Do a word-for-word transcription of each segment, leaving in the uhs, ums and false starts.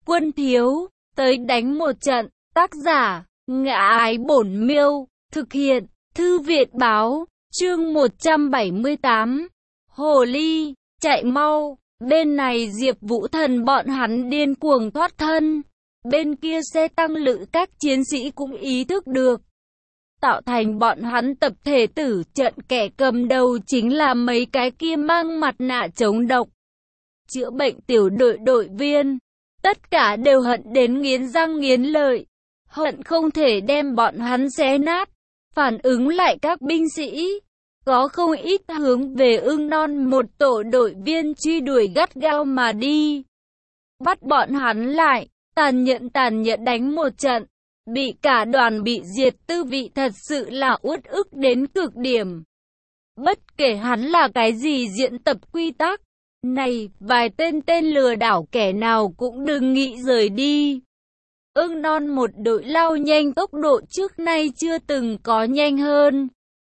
Quân thiếu, tới đánh một trận. Tác giả, Ngã Ái Bổn Miêu. Thực hiện, Thư Viện Báo. Chương một trăm bảy mươi tám. Hồ ly, chạy mau. Bên này Diệp Vũ Thần bọn hắn điên cuồng thoát thân. Bên kia xe tăng lữ các chiến sĩ cũng ý thức được. Tạo thành bọn hắn tập thể tử trận, kẻ cầm đầu chính là mấy cái kia mang mặt nạ chống độc. Chữa bệnh tiểu đội đội viên. Tất cả đều hận đến nghiến răng nghiến lợi. Hận không thể đem bọn hắn xé nát. Phản ứng lại các binh sĩ. Có không ít hướng về Ưng Non một tổ đội viên truy đuổi gắt gao mà đi. Bắt bọn hắn lại, tàn nhẫn tàn nhẫn đánh một trận. Bị cả đoàn bị diệt tư vị thật sự là uất ức đến cực điểm. Bất kể hắn là cái gì diễn tập quy tắc. Này, vài tên tên lừa đảo kẻ nào cũng đừng nghĩ rời đi. Ưng Non một đội lao nhanh tốc độ trước nay chưa từng có nhanh hơn.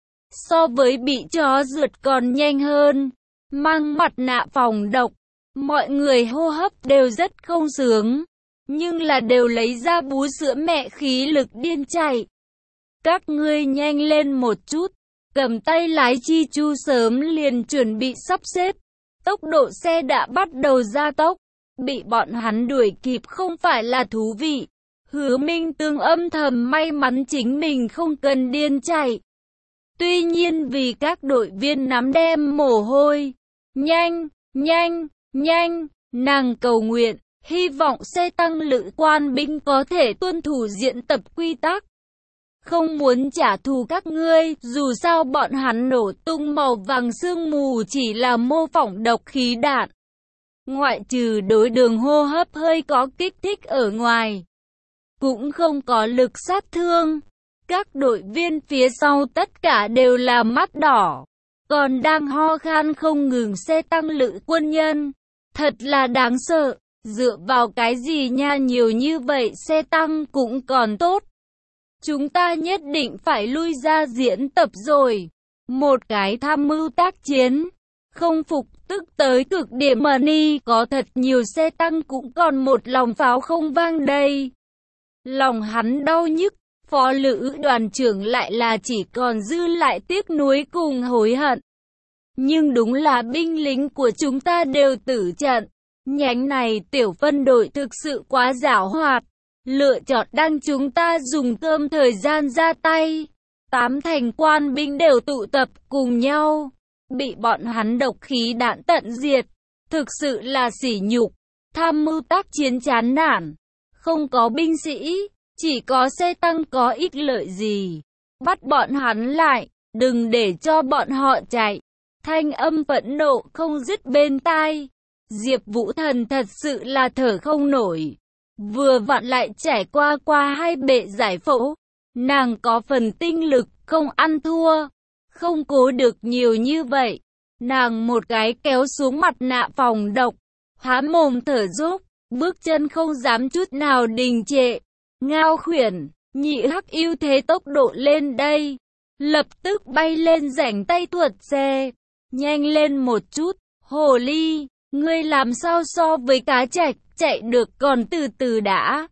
So với bị chó rượt còn nhanh hơn. Mang mặt nạ phòng độc, mọi người hô hấp đều rất không sướng. Nhưng là đều lấy ra bú sữa mẹ khí lực điên chạy. Các ngươi nhanh lên một chút. Cầm tay lái Chi Chu sớm liền chuẩn bị sắp xếp. Tốc độ xe đã bắt đầu gia tốc. Bị bọn hắn đuổi kịp không phải là thú vị. Hứa Minh Tương âm thầm may mắn chính mình không cần điên chạy. Tuy nhiên vì các đội viên nắm đem mồ hôi. Nhanh, nhanh, nhanh, nàng cầu nguyện. Hy vọng xe tăng lữ quan binh có thể tuân thủ diễn tập quy tắc. Không muốn trả thù các ngươi, dù sao bọn hắn nổ tung màu vàng sương mù chỉ là mô phỏng độc khí đạn. Ngoại trừ đối đường hô hấp hơi có kích thích ở ngoài, cũng không có lực sát thương. Các đội viên phía sau tất cả đều là mắt đỏ, còn đang ho khan không ngừng xe tăng lữ quân nhân. Thật là đáng sợ. Dựa vào cái gì nha, nhiều như vậy xe tăng cũng còn tốt. Chúng ta nhất định phải lui ra diễn tập rồi. Một cái tham mưu tác chiến. Không phục tức tới cực điểm mà ni có thật nhiều xe tăng cũng còn một lòng pháo không vang đây. Lòng hắn đau nhức, phó lữ đoàn trưởng lại là chỉ còn dư lại tiếc nuối cùng hối hận. Nhưng đúng là binh lính của chúng ta đều tử trận. Nhánh này tiểu phân đội thực sự quá giảo hoạt. Lựa chọn đang chúng ta dùng cơm thời gian ra tay. Tám thành quan binh đều tụ tập cùng nhau. Bị bọn hắn độc khí đạn tận diệt. Thực sự là sỉ nhục. Tham mưu tác chiến chán nản. Không có binh sĩ, chỉ có xe tăng có ích lợi gì. Bắt bọn hắn lại, đừng để cho bọn họ chạy. Thanh âm phẫn nộ không dứt bên tai. Diệp Vũ Thần thật sự là thở không nổi. Vừa vặn lại trải qua qua hai bệ giải phẫu. Nàng có phần tinh lực, không ăn thua. Không cố được nhiều như vậy. Nàng một cái kéo xuống mặt nạ phòng độc. Há mồm thở dốc. Bước chân không dám chút nào đình trệ. Ngao Khuyển, nhị hắc ưu thế tốc độ lên đây. Lập tức bay lên rảnh tay thuật xe. Nhanh lên một chút, hồ ly. Ngươi làm sao so với cá trạch, chạy được còn từ từ đã.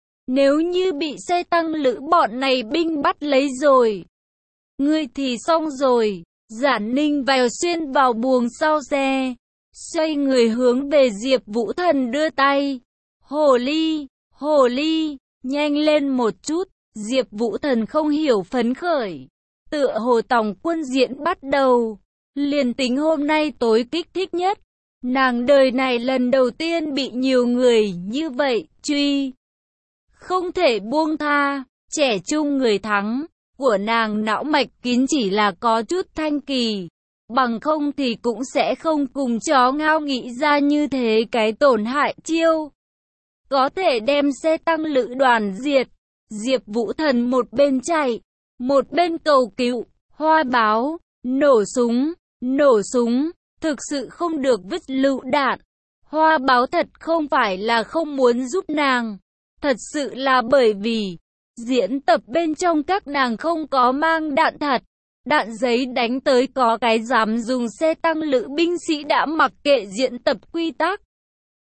Nếu như bị xe tăng lữ bọn này binh bắt lấy rồi, ngươi thì xong rồi. Giản Ninh vào xuyên vào buồng sau xe, xoay người hướng về Diệp Vũ Thần đưa tay. Hồ ly, hồ ly, nhanh lên một chút. Diệp Vũ Thần không hiểu phấn khởi. Tựa hồ tổng quân diễn bắt đầu. Liền tính hôm nay tối kích thích nhất. Nàng đời này lần đầu tiên bị nhiều người như vậy truy. Không thể buông tha. Trẻ trung người thắng của nàng não mạch kín chỉ là có chút thanh kỳ. Bằng không thì cũng sẽ không cùng chó ngao nghĩ ra như thế cái tổn hại chiêu. Có thể đem xe tăng lữ đoàn diệt. Diệp Vũ Thần một bên chạy, một bên cầu cứu. Hoa báo, nổ súng, nổ súng. Thực sự không được vứt lựu đạn. Hoa báo thật không phải là không muốn giúp nàng. Thật sự là bởi vì diễn tập bên trong các nàng không có mang đạn thật. Đạn giấy đánh tới có cái dám dùng xe tăng lữ binh sĩ đã mặc kệ diễn tập quy tắc.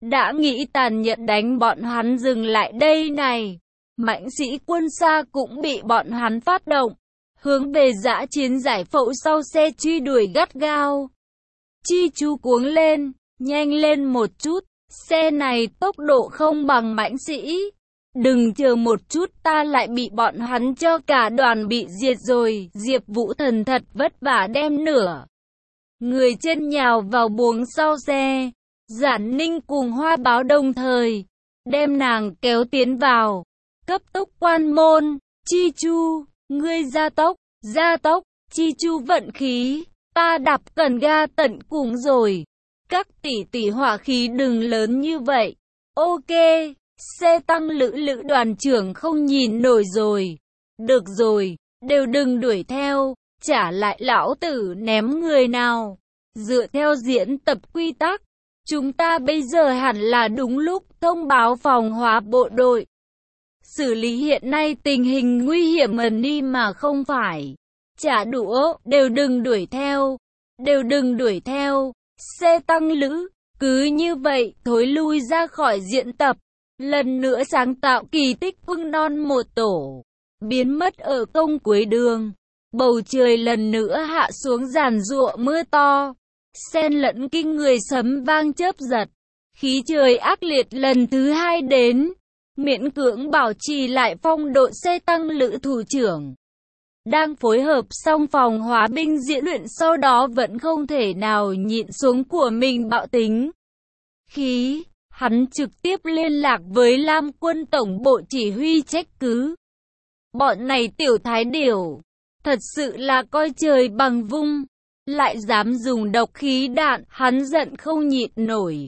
đã nghĩ tàn nhẫn đánh bọn hắn dừng lại đây này. Mãnh sĩ quân xa cũng bị bọn hắn phát động, hướng về dã chiến giải phẫu sau xe truy đuổi gắt gao. Chi Chu cuống lên, nhanh lên một chút, xe này tốc độ không bằng mãnh sĩ. Đừng chờ một chút ta lại bị bọn hắn cho cả đoàn bị diệt rồi. Diệp Vũ Thần thật vất vả đem nửa người trên nhào vào buồng sau xe. Giản Ninh cùng Hoa Báo đồng thời đem nàng kéo tiến vào. Cấp tốc quan môn. Chi Chu, ngươi gia tốc, gia tốc. Chi Chu vận khí, ta đạp cần ga tận cùng rồi. Các tỷ tỷ hỏa khí đừng lớn như vậy. Ok, xe tăng lữ lữ đoàn trưởng không nhìn nổi rồi. Được rồi, đều đừng đuổi theo, trả lại lão tử ném người nào. Dựa theo diễn tập quy tắc, chúng ta bây giờ hẳn là đúng lúc thông báo phòng hóa bộ đội. Xử lý hiện nay tình hình nguy hiểm ẩn đi mà không phải trả đũa, đều đừng đuổi theo, đều đừng đuổi theo. Xe tăng lữ, cứ như vậy, thối lui ra khỏi diễn tập. Lần nữa sáng tạo kỳ tích ưng non một tổ, biến mất ở công cuối đường. Bầu trời lần nữa hạ xuống giàn giụa mưa to, xen lẫn kinh người sấm vang chớp giật. Khí trời ác liệt lần thứ hai đến, miễn cưỡng bảo trì lại phong độ xe tăng lữ thủ trưởng. Đang phối hợp xong phòng hóa binh diễn luyện, sau đó vẫn không thể nào nhịn xuống của mình bạo tính khí. Hắn trực tiếp liên lạc với Lam quân tổng bộ chỉ huy trách cứ. Bọn này tiểu thái điểu, thật sự là coi trời bằng vung, lại dám dùng độc khí đạn, hắn giận không nhịn nổi.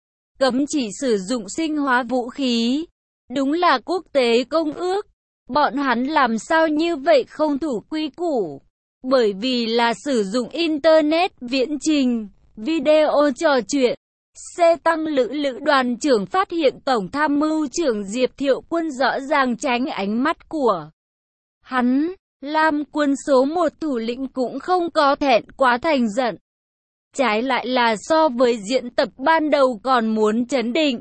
Cấm chỉ sử dụng sinh hóa vũ khí, đúng là quốc tế công ước. Bọn hắn làm sao như vậy không thủ quy củ, bởi vì là sử dụng Internet viễn trình, video trò chuyện. Xe tăng lữ lữ đoàn trưởng phát hiện Tổng tham mưu trưởng Diệp Thiệu Quân rõ ràng tránh ánh mắt của hắn. Lam quân số một thủ lĩnh cũng không có thẹn quá thành giận, trái lại là so với diễn tập ban đầu còn muốn trấn định.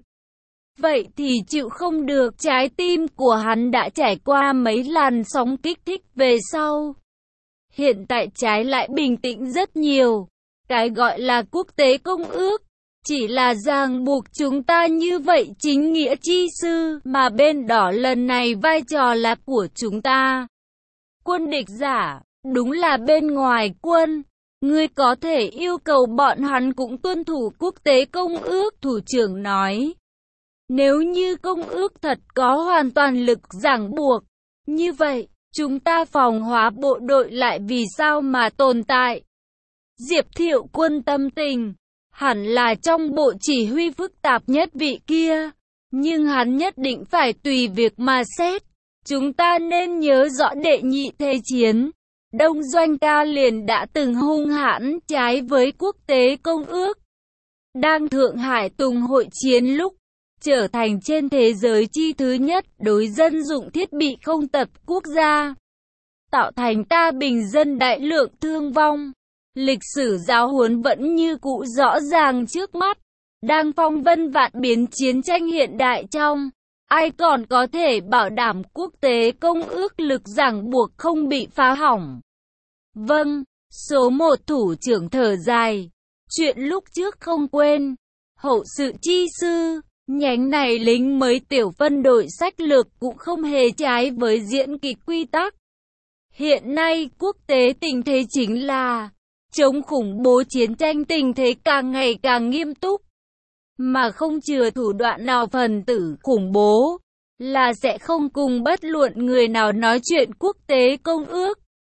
Vậy thì chịu không được, trái tim của hắn đã trải qua mấy làn sóng kích thích về sau. Hiện tại trái lại bình tĩnh rất nhiều. Cái gọi là quốc tế công ước chỉ là ràng buộc chúng ta như vậy chính nghĩa chi sư, mà bên đỏ lần này vai trò là của chúng ta. Quân địch giả, đúng là bên ngoài quân, ngươi có thể yêu cầu bọn hắn cũng tuân thủ quốc tế công ước, thủ trưởng nói. Nếu như công ước thật có hoàn toàn lực ràng buộc, như vậy, chúng ta phòng hóa bộ đội lại vì sao mà tồn tại? Diệp Thiệu Quân tâm tình, hẳn là trong bộ chỉ huy phức tạp nhất vị kia, nhưng hắn nhất định phải tùy việc mà xét. Chúng ta nên nhớ rõ đệ nhị thế chiến, Đông Doanh ca liền đã từng hung hãn trái với quốc tế công ước. Đang Thượng Hải Tùng hội chiến lúc, trở thành trên thế giới chi thứ nhất đối dân dụng thiết bị không tập quốc gia, tạo thành ta bình dân đại lượng thương vong. Lịch sử giáo huấn vẫn như cũ rõ ràng trước mắt, đang phong vân vạn biến chiến tranh hiện đại trong. Ai còn có thể bảo đảm quốc tế công ước lực ràng buộc không bị phá hỏng? Vâng, số một thủ trưởng thở dài, chuyện lúc trước không quên. Hậu sự chi sư, nhánh này lính mới tiểu phân đội sách lược cũng không hề trái với diễn kịch quy tắc. Hiện nay quốc tế tình thế chính là chống khủng bố, chiến tranh tình thế càng ngày càng nghiêm túc. Mà không chừa thủ đoạn nào phần tử khủng bố, là sẽ không cùng bất luận người nào nói chuyện quốc tế công ước.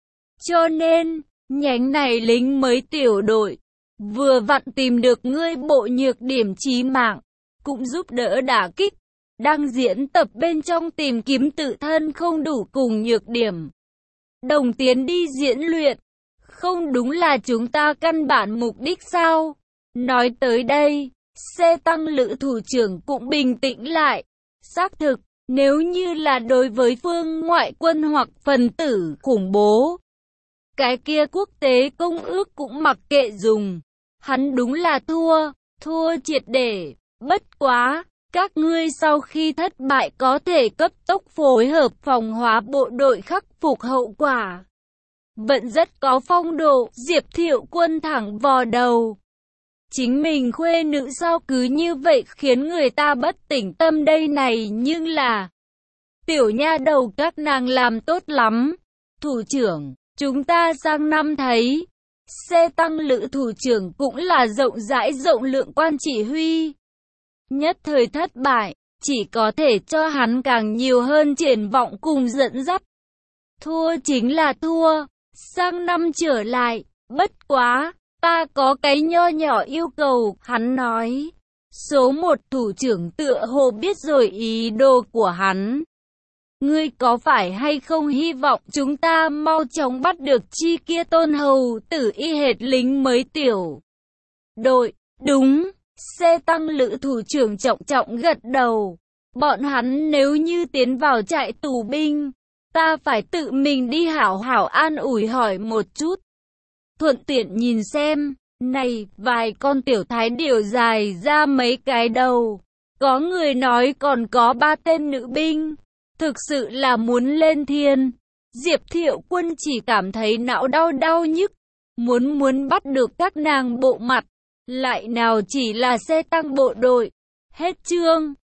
Cho nên, nhánh này lính mới tiểu đội, vừa vặn tìm được ngươi bộ nhược điểm chí mạng, cũng giúp đỡ đả kích, đang diễn tập bên trong tìm kiếm tự thân không đủ cùng nhược điểm. Đồng tiến đi diễn luyện, không đúng là chúng ta căn bản mục đích sao? Nói tới đây, xe tăng lữ thủ trưởng cũng bình tĩnh lại. Xác thực, nếu như là đối với phương ngoại quân hoặc phần tử khủng bố, cái kia quốc tế công ước cũng mặc kệ dùng. Hắn đúng là thua, thua triệt để. Bất quá, các ngươi sau khi thất bại có thể cấp tốc phối hợp phòng hóa bộ đội khắc phục hậu quả. Vẫn rất có phong độ, Diệp Thiệu Quân thẳng vò đầu. Chính mình khuê nữ sao cứ như vậy khiến người ta bất tỉnh tâm đây này, nhưng là tiểu nha đầu các nàng làm tốt lắm. Thủ trưởng, chúng ta sang năm thấy xe tăng lữ thủ trưởng cũng là rộng rãi rộng lượng quan chỉ huy. Nhất thời thất bại, chỉ có thể cho hắn càng nhiều hơn triển vọng cùng dẫn dắt. Thua chính là thua, sang năm trở lại, bất quá, ta có cái nho nhỏ yêu cầu, hắn nói. Số một thủ trưởng tựa hồ biết rồi ý đồ của hắn. Ngươi có phải hay không hy vọng chúng ta mau chóng bắt được chi kia tôn hầu tử y hệt lính mới tiểu đội? Đúng, xe tăng lữ thủ trưởng trọng trọng gật đầu. Bọn hắn nếu như tiến vào trại tù binh, ta phải tự mình đi hảo hảo an ủi hỏi một chút. Thuận tiện nhìn xem, này, vài con tiểu thái điểu dài ra mấy cái đầu. Có người nói còn có ba tên nữ binh. Thực sự là muốn lên thiên. Diệp Thiệu Quân chỉ cảm thấy não đau đau nhức. Muốn muốn bắt được các nàng bộ mặt. Lại nào chỉ là xe tăng bộ đội. Hết chương.